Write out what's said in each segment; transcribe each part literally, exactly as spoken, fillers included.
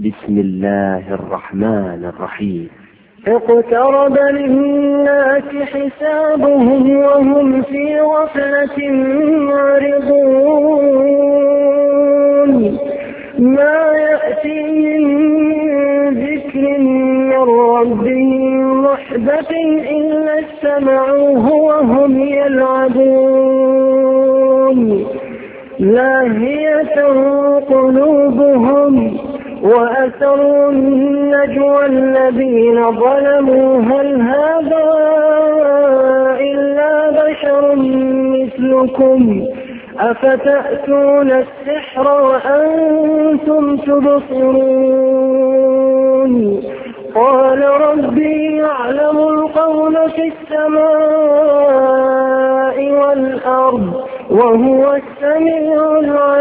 بسم الله الرحمن الرحيم. اقترب للناس حسابهم وهم في غفلة معرضون ما يأتيهم من ذكر من ربهم محدث إلا استمعوه وهم يلعبون لاهية قلوبهم وأسروا النجوى الذين ظلموا هل هذا إلا بشر مثلكم أفتأتون السحر وأنتم تبصرون قال ربي يعلم القول في السماء والأرض وهو السميع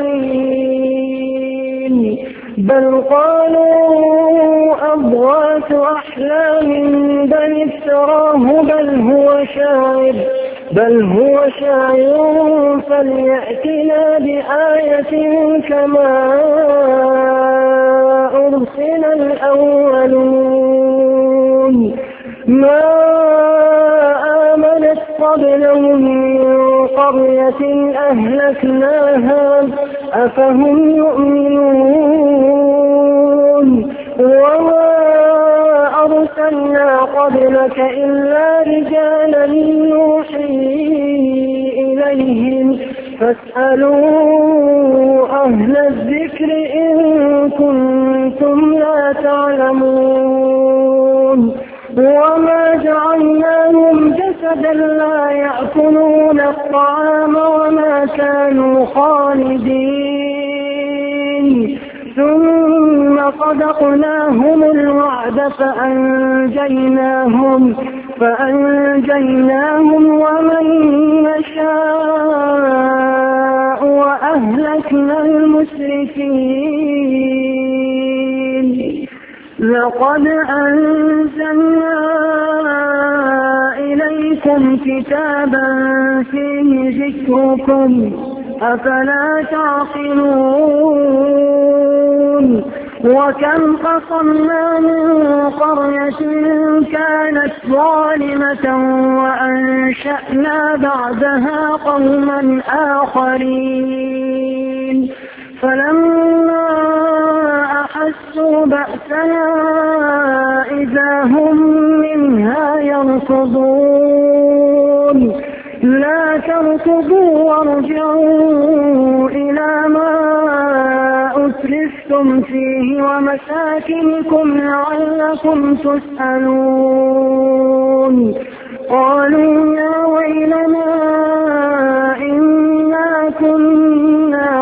العليم بل قالوا أضغاث أحلام بل افتراه بل هو شاعر بل هو شاعر فليأتنا بآية كما أرسل الأولون ما آمنت قبلهم من قرية أهلكناها أفهم يؤمنون وما أرسلنا قبلك إلا رجالا نوحي إليهم فاسألوا أهل الذكر إن كنتم لا تعلمون وما جعلناهم جسدا لا يأكلون الطعام وما كانوا خالدين ثم صدقناهم الوعد فأنجيناهم فأنجيناهم ومن نشاء وأهلكنا المسرفين لقد أنزلنا إليكم كتابا فيه ذكركم أفلا تعقلون وكم قصمنا من قرية كانت ظالمة وأنشأنا بعدها قوما آخرين فلما أحسوا بأسنا إذا هم منها يركضون لا تركضوا وارجعوا إلى ما أسرفتم فيه ومساكنكم لعلكم تسألون قالوا يا ويلنا إنا كنا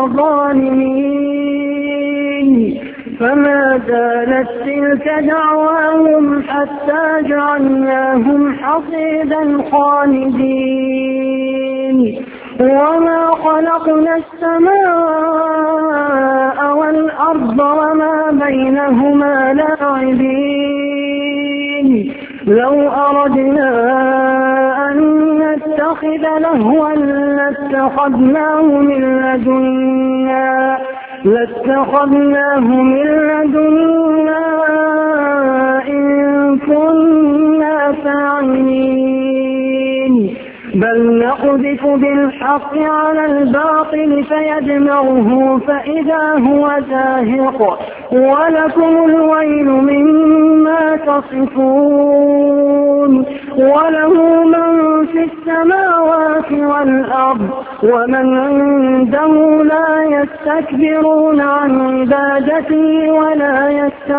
ظالمين فما زالت تلك دعواهم حتى جعلناهم حصيدا خالدين وما خلقنا السماء والأرض وما بينهما لاعبين لو أردنا أن نتخذ لهوا لاتخذناه من لدنا لاتخذناه من لدنا إن كنا فاعلين بل نقذف بالحق على الباطل فيدمغه فإذا هو زاهق ولكم الويل مما تصفون وله من في السماوات والأرض ومن عنده لا يستكبرون عن عبادته ولا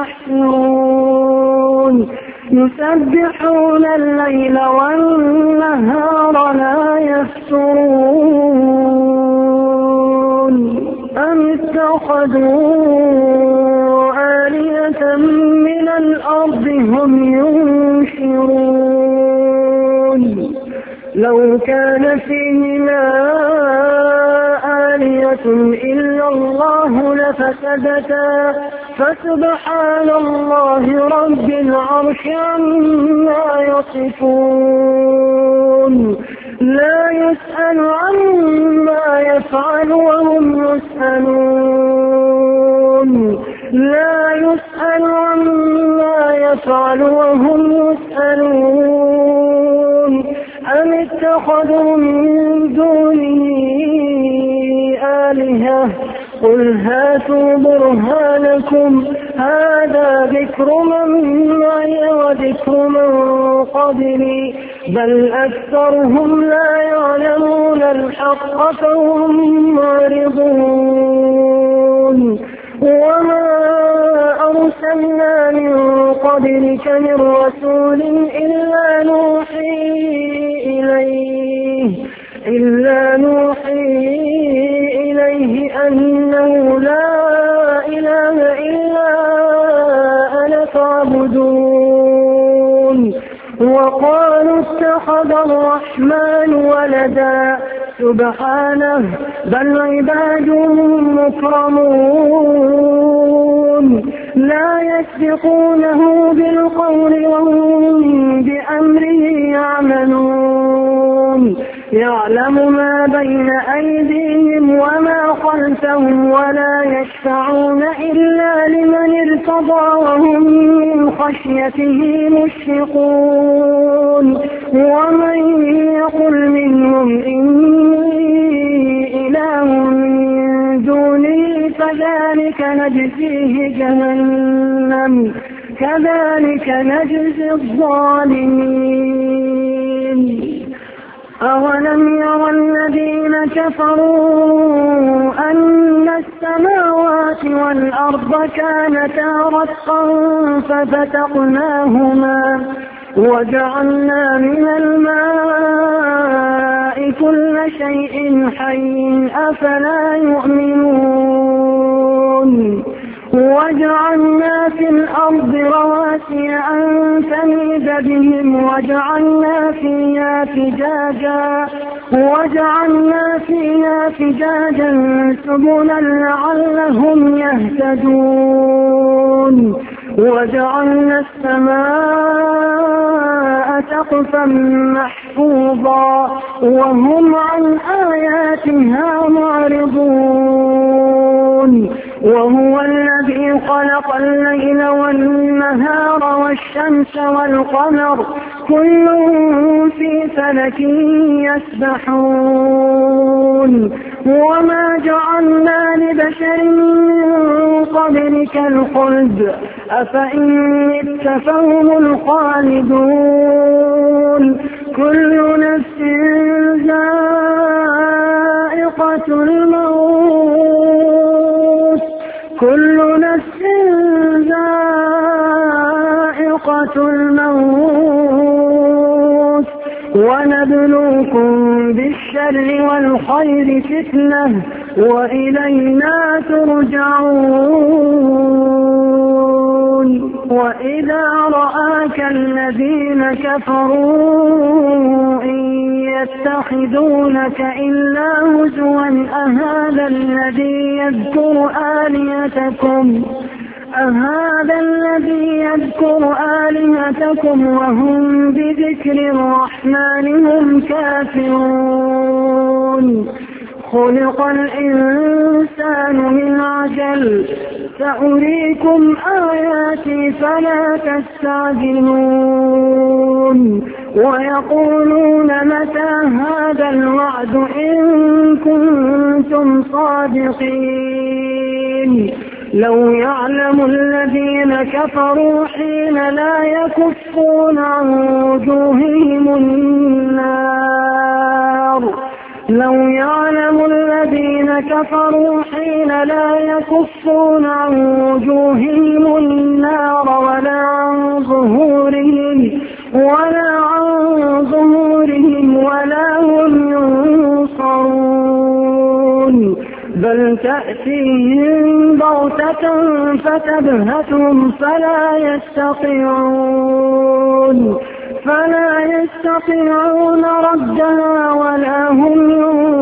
يستحسرون يسبحون الليل والنهار لا يفترون أم اتخذوا آلهة من الأرض هم ينشرون لو كان فيهما آلهة إلا الله لفسدتا فسبحان الله رب العرش عما يصفون لا يسأل عما يفعل وهم يسألون لا يسأل عما يفعل وهم يسألون أم اتخذوا من دونه آلهة قل هاتوا برهانكم هذا ذكر من معي وذكر من قبلي بل أكثرهم لا يعلمون الحق فهم معرضون وما أرسلنا من قبلك من رسول إلا نوحي إليه إلا نوحي إليه أنه لا إله إلا أنا فاعبدون وقالوا اتخذ الرحمن ولدا سبحانه بل عباد مكرمون لا يسبقونه بالقول وهم بأمره يعملون يعلم ما بين أيديهم وما خلفهم ولا يشفعون إلا لمن ارتضى وهم من خشيته مشفقون ومن يقل منهم إني إله من دونه فذلك نجزيه جهنم كذلك نجزي الظالمين أولم يرى الذين كفروا أن السماوات والأرض كانتا رتقا ففتقناهما وجعلنا من الماء كل شيء حي أفلا يؤمنون وجعلنا في الأرض رواسي أن تميد بهم وجعلنا فيها فجاجا وجعلنا فيها فجاجا سبلا لعلهم يهتدون وجعلنا السماء سقفا محفوظا وهم عن آياتها معرضون وهو الذي خلق الليل والنهار والشمس والقمر كل في فلك يسبحون وما جعلنا لبشر من قبلك الخلد أفإن مت فهم الخالدون كل نفس ذائقة الموت كل نفس ذائقة الموت ونبلوكم بالشر والخير فتنة وإلينا ترجعون وإذا رآك الذين كفروا إن يتخذونك إلا هزوا أهذا الذي يذكر آلهتكم أهذا الذي يذكر آلهتكم وهم بذكر الرحمن هم كافرون خلق الإنسان من عجل سأريكم آياتي فلا تستعجلون ويقولون متى هذا الوعد إن كنتم صادقين لو يعلم الذين كفروا حين لا يكفون عن وجوههم النار لو يعلم الذين كفروا حين لا يكفون عن وجوههم النار ولا عن ظهورهم ولا عن ظهورهم ولا هم ينصرون بل تأتيهم بغتة فتبهتهم فلا يستطيعون فلا يستطيعون ردها ولا هم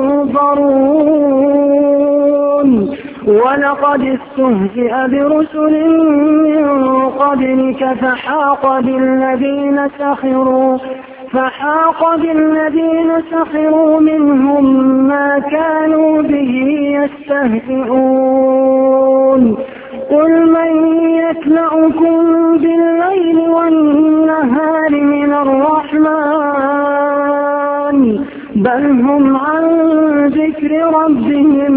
ينظرون ولقد استهزئ برسل من قبلك فحاق بالذين سخروا فحاق بالذين سخروا منهم ما كانوا به يستهزئون قل من يكلؤكم بالليل والنهار من الرحمن بل هم عن ذكر ربهم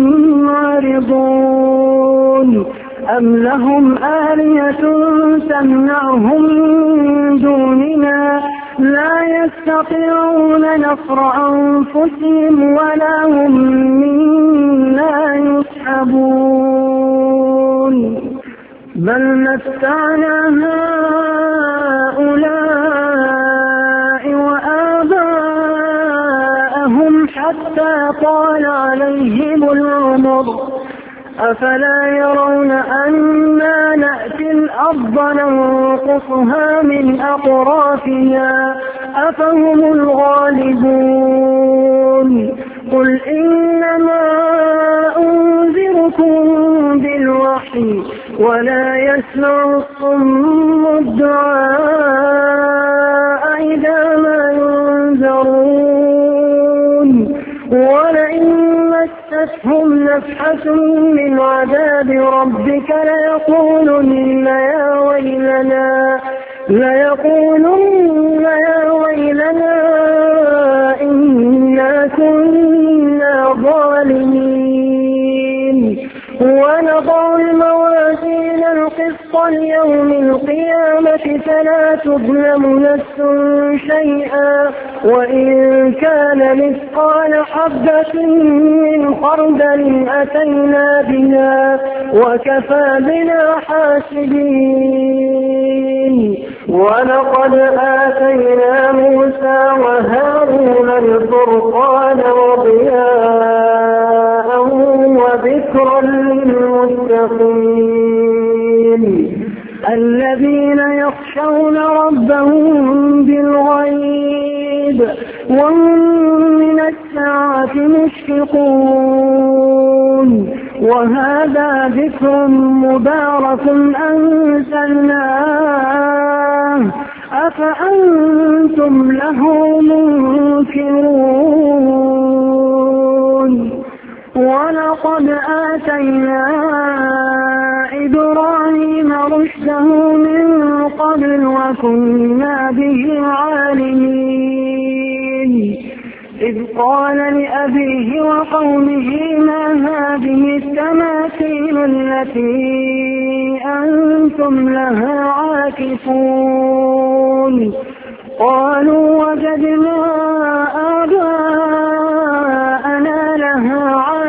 معرضون أم لهم آلهة تمنعهم من دوننا لا يستطيعون نصر أنفسهم ولا هم منا يسحبون بل متعنا هؤلاء وآباءهم حتى طال عليهم العمر أفلا يرون أنا نأتي الأرض ننقصها من أطرافها أفهم الغالبون قل إنما أنذركم بالوحي ولا يسمع الصم الدعاء إذا ما ينذرون ولئن مستهم نفحة من عذاب ربك ليقولن يا ويلنا ليقولن يا ويلنا إنا كنا ظالمين ونضع الموازين القسط ليوم القيامة فلا تظلم نفس شيئا وإن كان مثقال حبة من خردل أتينا بها وكفى بنا حاسبين ولقد آتينا موسى وهارون الفرقان وضياء وذكرا للمتقين الذين يخشون ربهم بالغيب وهم من الساعة مشفقون وهذا ذكر مبارك أنزلناه أفأنتم له منكرون ولقد آتينا إبراهيم رشده من قبل وكنا به عالمين إذ قال لأبيه وقومه ما هذه التماثيل التي أنتم لها عاكفون قالوا وجدنا آباءنا لها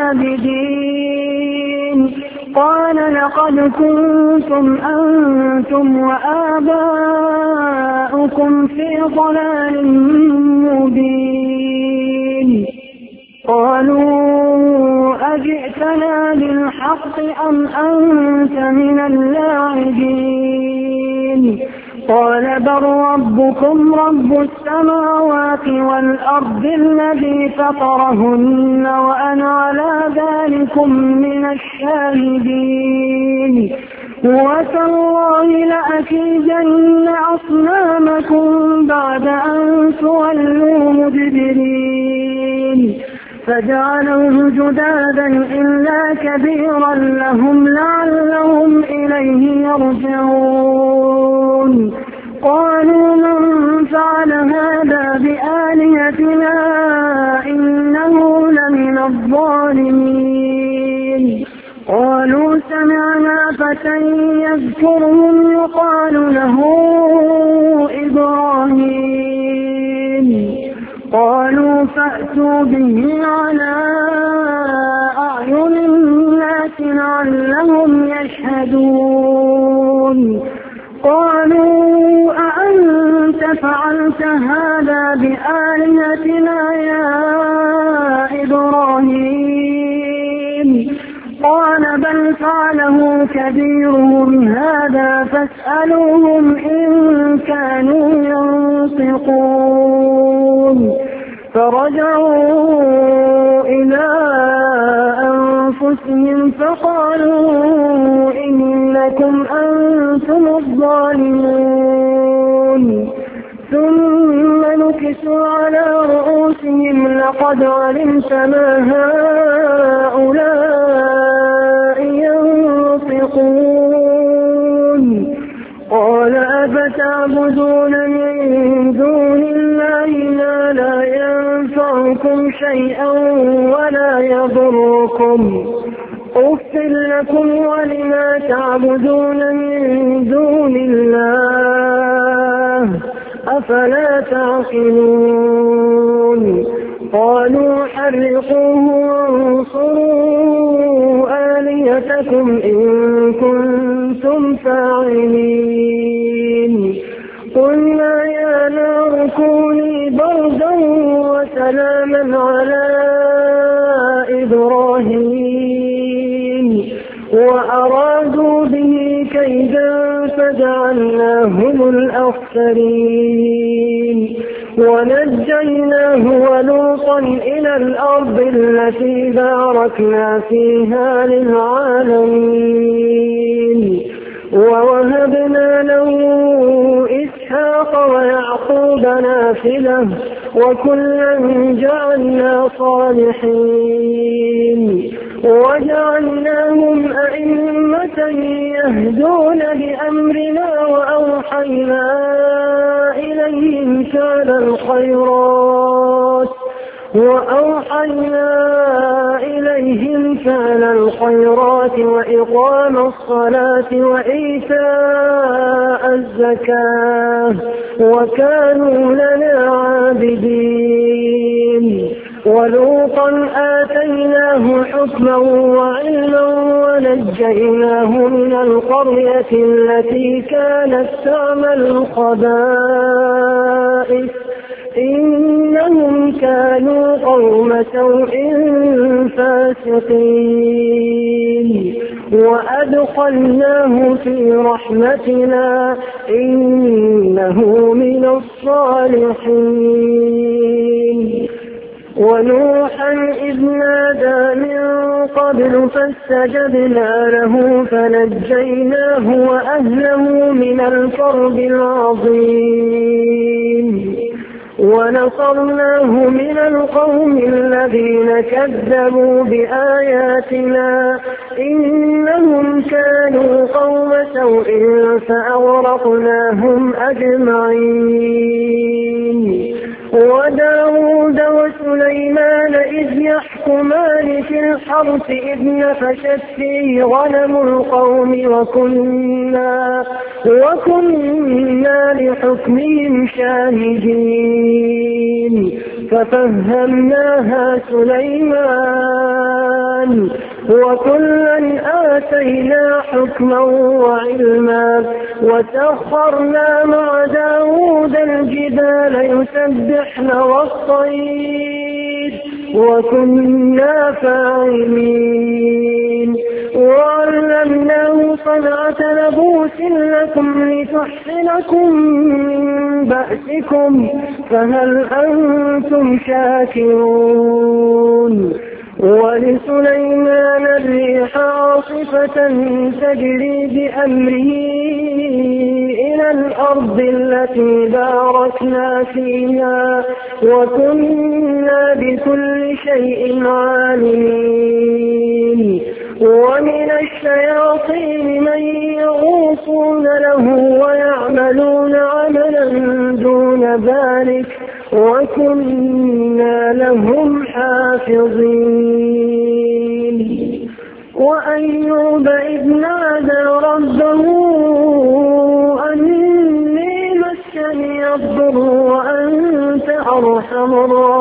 عابدين قال لقد كنتم أنتم وآباؤكم في ضلال مبين قالوا أجئتنا بالحق أم أنت من اللاعبين قال بل ربكم رب السماوات والأرض الذي فطرهن وأنا على ذلكم من الشاهدين وتالله لأكيدن أصنامكم بعد أن تولوا مدبرين فجعلوه جدادا إلا كبيرا لهم لعلهم إليه يرجعون قالوا من فعل هذا بآلهتنا إنه لمن الظالمين قالوا سمعنا فتى يذكرهم يقال له إبراهيم قالوا فأتوا به على أعين الناس لعلهم يشهدون قالوا أأنت فعلت هذا بآلهتنا يا إبراهيم قال بل فعله كبيرهم هذا فاسألوهم إن كانوا ينطقون فرجعوا إلى أنفسهم فقالوا إنكم أنتم الظالمون ثم نكسوا على رؤوسهم لقد علمت ما هؤلاء ينطقون قال أفتعبدون من دون الله ما لا ينفعكم شيئا ولا يضركم أف لكم ولما تعبدون من دون الله أفلا تعقلون قالوا حرقوه وانصروا آلهتكم إن كنتم فاعلين قلنا يا نار كوني بردا وسلاما على إبراهيم وأرادوا به كيدا فجعلناهم الأخسرين ونجيناه ولوطا إلى الأرض التي باركنا فيها للعالمين ووهبنا له إسحاق ويعقوب نافلة وكلا جعلنا صالحين وجعلناهم أئمة يهدون بأمرنا وأوحينا إليهم فعل الخيرات وأوحينا إليهم فعل الخيرات وإقام الصلاة وإيتاء الزكاة وكانوا لنا عابدين ولوطا آتيناه حكما وعلما ونجيناه من القرية التي كانت تعمل الخبائث إنهم كانوا قوم سوء فاسقين وأدخلناه في رحمتنا إنه من الصالحين ونوحا إذ نادى من قبل فاستجبنا له فنجيناه وأهله من الكرب العظيم ونصرناه من القوم الذين كذبوا بآياتنا إنهم كانوا قوم سوء فأغرقناهم أجمعين وداود وسليمان إذ يحكمان في الحرث إذ نفشت فيه غنم القوم وكنا, وكنا لحكمهم شاهدين ففهمناها سليمان وكلا آتينا حكما وعلما وسخرنا مع داود الجبال يسبحن والطير وكنا فاعلين وعلمناه صنعة لبوس لكم لتحصنكم من بأسكم فهل أنتم شاكرون ولسليمان الريح عاصفة تجري بأمره إلى الأرض التي باركنا فيها وكنا بكل شيء عالمين ومن الشياطين من يغوصون له ويعملون عملا دون ذلك وكنا لهم حافظين وأيوب إذ نادى ربه أني مسني الضر وأنت أرحم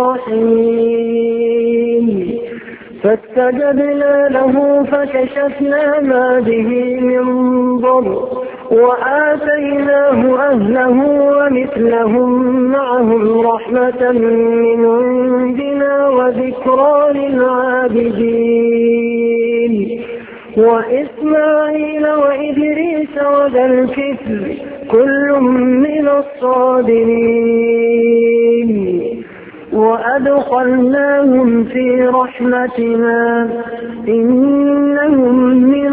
الراحمين فاستجبنا له فكشفنا ما به من ضر وآتيناه أهله ومثلهم معهم رحمة من عندنا وذكرى للعابدين وإسماعيل وإدريس وذا الكفل كل من الصابرين وأدخلناهم في رحمتنا إنهم من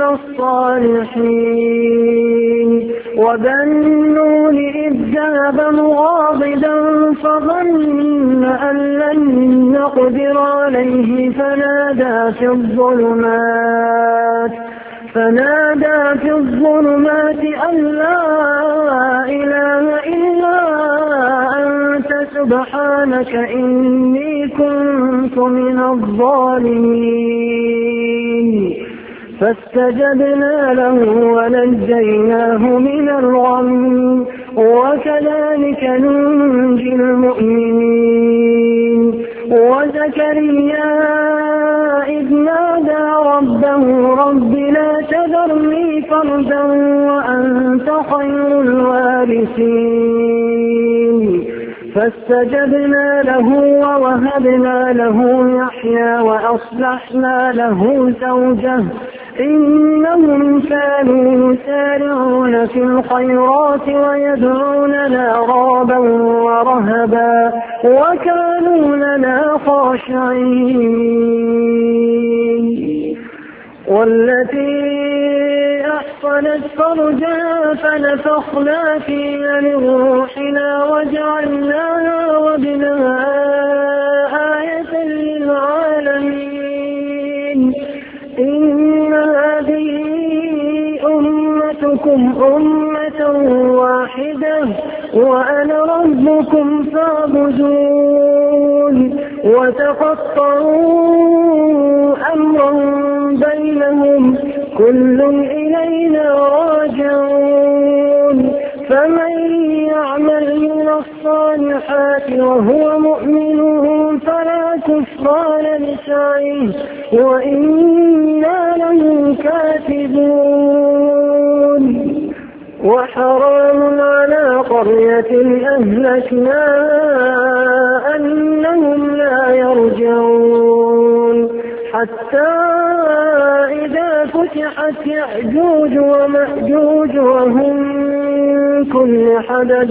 الصالحين وذنون إذ ذهب مغاضبا فظن أن لن نقدر عليه فنادى في الظلمات فنادى في الظلمات أن لا سبحانك إني كنت من الظالمين. فاستجبنا له ونجيناه من الغم وكذلك ننجي المؤمنين. وزكريا إذ نادى ربه رب لا تذرني فردا وأنت خير الوارثين. فاستجبنا له ووهبنا له يحيى وأصلحنا له زوجه إنهم كانوا يسارعون في الخيرات ويدعوننا رغبا ورهبا وكانوا لنا خاشعين. والتي أحصنت فرجها فنفخنا فيها من روحنا وجعلناها وابنها آية للعالمين. إن هذه أمتكم أمة واحدة وأنا ربكم فاعبدون. وتقطعوا أمرهم بينهم كل إلينا راجعون. فمن يعمل من الصالحات وهو مؤمن فلا كفران لسعيه وإنا له كاتبون. وحرام على قرية أهلكناها أنهم لا يرجعون حتى إذا فتحت يأجوج ومأجوج وهم من كل حدب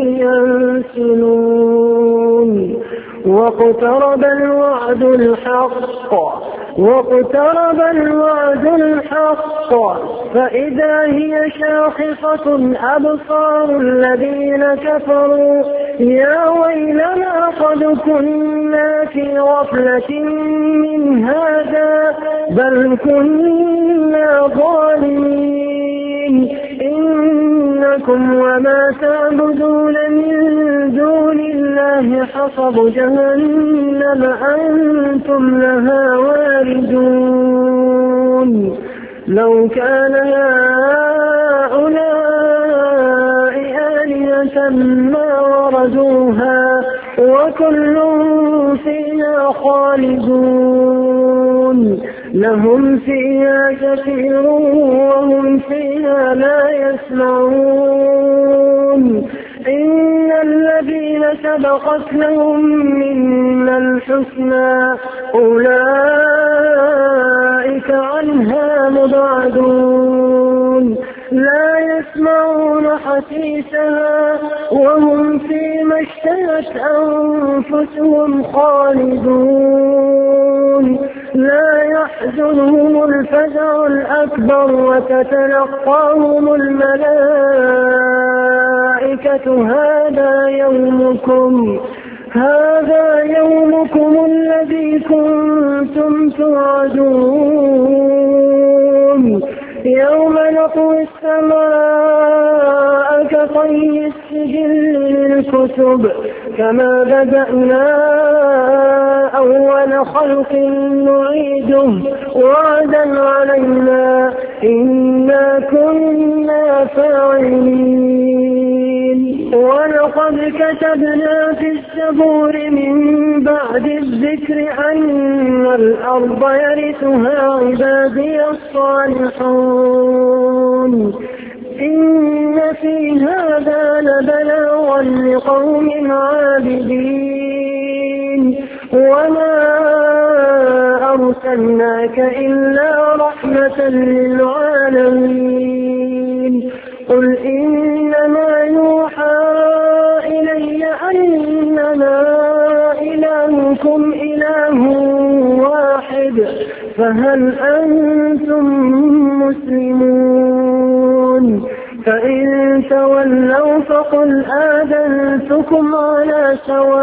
ينسلون. واقترب الوعد الحق واقترب الوعد الحق فإذا هي شاخصة أبصار الذين كفروا يا ويلنا قد كنا في غفلة من هذا بل كنا ظالمين. إنكم وما تعبدون من دون الله حصب جهنم أنتم لها واردون. لو كان هؤلاء آلهة ما وردوها وكل فيها خالدون. لهم فيها زفير وهم فيها لا يسمعون. إن الذين سبقت لهم منا الحسنى أولئك عنها مبعدون. لا يسمعون حسيسها وهم فيما اشتهت أنفسهم خالدون. لا يحزنهم الفزع الأكبر وتتلقاهم الملائكة هذا يومكم هذا يومكم الذي كنتم توعدون. يوم نطوي السماء كطي السجل للكتب كما بدأنا أول خلق نعيده وعدا علينا إنا كنا فاعلين. ولقد كتبنا في الزبور من بعد الذكر أن الأرض يرثها عبادي الصالحون. إن في هذا لبلاغا لقوم عابدين. وما أرسلناك إلا رحمة للعالمين. قل إنما يوحى إلي أنما إلهكم إله واحد فهل أنتم مسلمون؟ فإن تولوا فقل آذنتكم على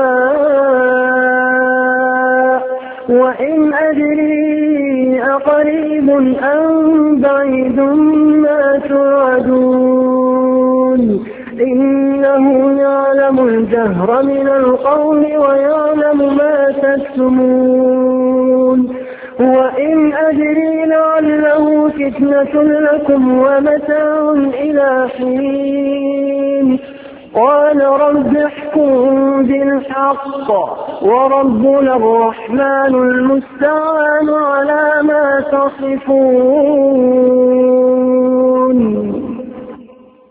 سواء. وإن أدري أقريب أم بعيد ما توعدون إنه يعلم الجهر من القول ويعلم ما تكتمون وإن أدري لعله فتنة لكم ومتاع إلى حين قال رب احكم بالحق وربنا الرحمن المستعان على ما تصفون.